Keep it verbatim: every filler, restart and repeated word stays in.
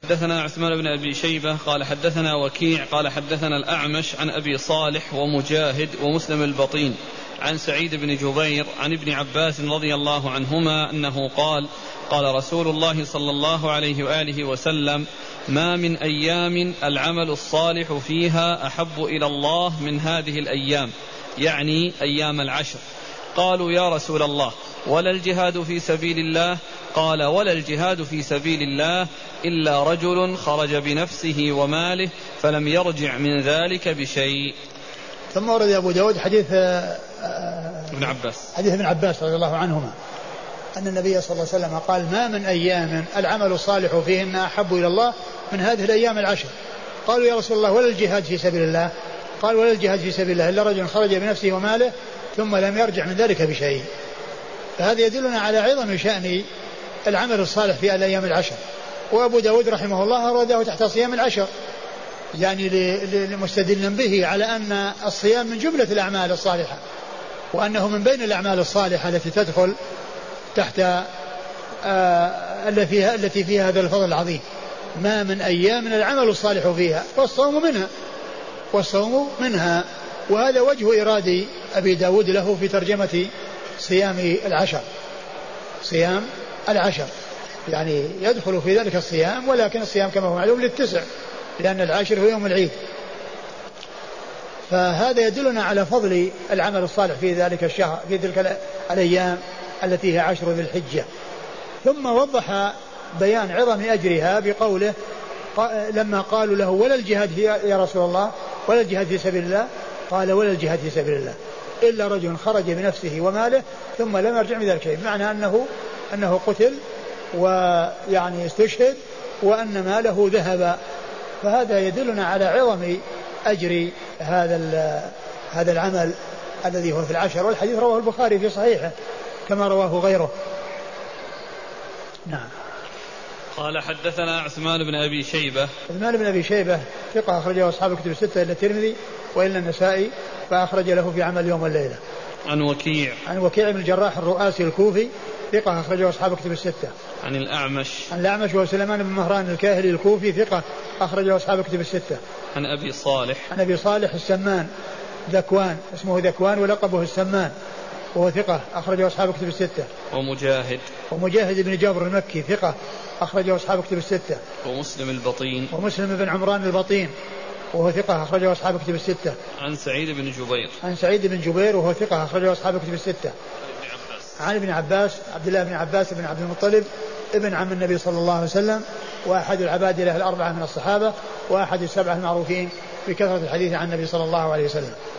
حدثنا عثمان بن أبي شيبة قال حدثنا وكيع قال حدثنا الأعمش عن أبي صالح ومجاهد ومسلم البطين عن سعيد بن جبير عن ابن عباس رضي الله عنهما أنه قال قال رسول الله صلى الله عليه وآله وسلم ما من أيام العمل الصالح فيها أحب إلى الله من هذه الأيام، يعني أيام العشر. قالوا يا رسول الله ولا الجهاد في سبيل الله؟ قال ولا الجهاد في سبيل الله إلا رجل خرج بنفسه وماله فلم يرجع من ذلك بشيء. ثم ورد أبو داود حديث ابن عباس حديث ابن عباس رضي الله عنهما أن النبي صلى الله عليه وسلم قال ما من أيام العمل الصالح فيهن أحب إلى الله من هذه الأيام العشر. قالوا يا رسول الله ولا الجهاد في سبيل الله؟ قال ولا الجهاد في سبيل الله إلا رجل خرج بنفسه وماله ثم لم يرجع من ذلك بشيء. فهذا يدلنا على عظم شأن العمل الصالح في الأيام العشر. وأبو داود رحمه الله أراده تحت صيام العشر، يعني لمستدلا به على أن الصيام من جملة الأعمال الصالحة، وأنه من بين الأعمال الصالحة التي تدخل تحت آه فيها التي فيها هذا الفضل العظيم. ما من أيام من العمل الصالح فيها والصوم منها والصوم منها وهذا وجه إرادة أبي داود له في ترجمة صيام العشر. صيام العشر يعني يدخل في ذلك الصيام، ولكن الصيام كما هو معلوم للتسع لأن العاشر هو يوم العيد. فهذا يدلنا على فضل العمل الصالح في ذلك الشهر في تلك الأيام التي هي عشر ذي الحجة. ثم وضح بيان عظم أجرها بقوله لما قالوا له ولا الجهاد يا رسول الله ولا الجهاد في سبيل الله؟ قال ولا الجهاد في سبيل الله إلا رجل خرج بنفسه وماله ثم لم يرجع من ذلك شيء، معنى أنه أنه قتل ويعني استشهد وأن ماله ذهب. فهذا يدلنا على عظم أجر هذا هذا العمل الذي هو في العشر. والحديث رواه البخاري في صحيحه كما رواه غيره. نعم. قال حدثنا عثمان بن أبي شيبة. عثمان بن أبي شيبة ثقة أخرجه أصحاب الكتب الستة إلا الترمذي وإلا النسائي فأخرج له في عمل يوم والليلة. عن وكيع. عن وكيع بن الجراح الرؤاسي الكوفي ثقة أخرجه أصحاب الكتب الستة. عن الأعمش. عن الأعمش وسليمان بن مهران الكاهلي الكوفي ثقة أخرجه أصحاب الكتب الستة. عن أبي صالح. عن أبي صالح السمان ذكوان اسمه ذكوان ولقبه السمان وهو ثقة أخرجه أصحاب الكتب الستة. ومجاهد. ومجاهد بن جابر المكي ثقة أخرجه أصحاب الكتب الستة. ومسلم البطين. ومسلم بن عمران البطين وهو ثقة أخرجه أصحاب الكتب الستة. عن سعيد بن جبير. عن سعيد بن جبير وهو ثقة أخرجه أصحاب الكتب الستة. عن ابن عباس عبد الله بن عباس بن عبد المطلب ابن عم النبي صلى الله عليه وسلم وأحد العبادلة الأربعة من الصحابة وأحد السبعة المعروفين بكثرة الحديث عن النبي صلى الله عليه وسلم.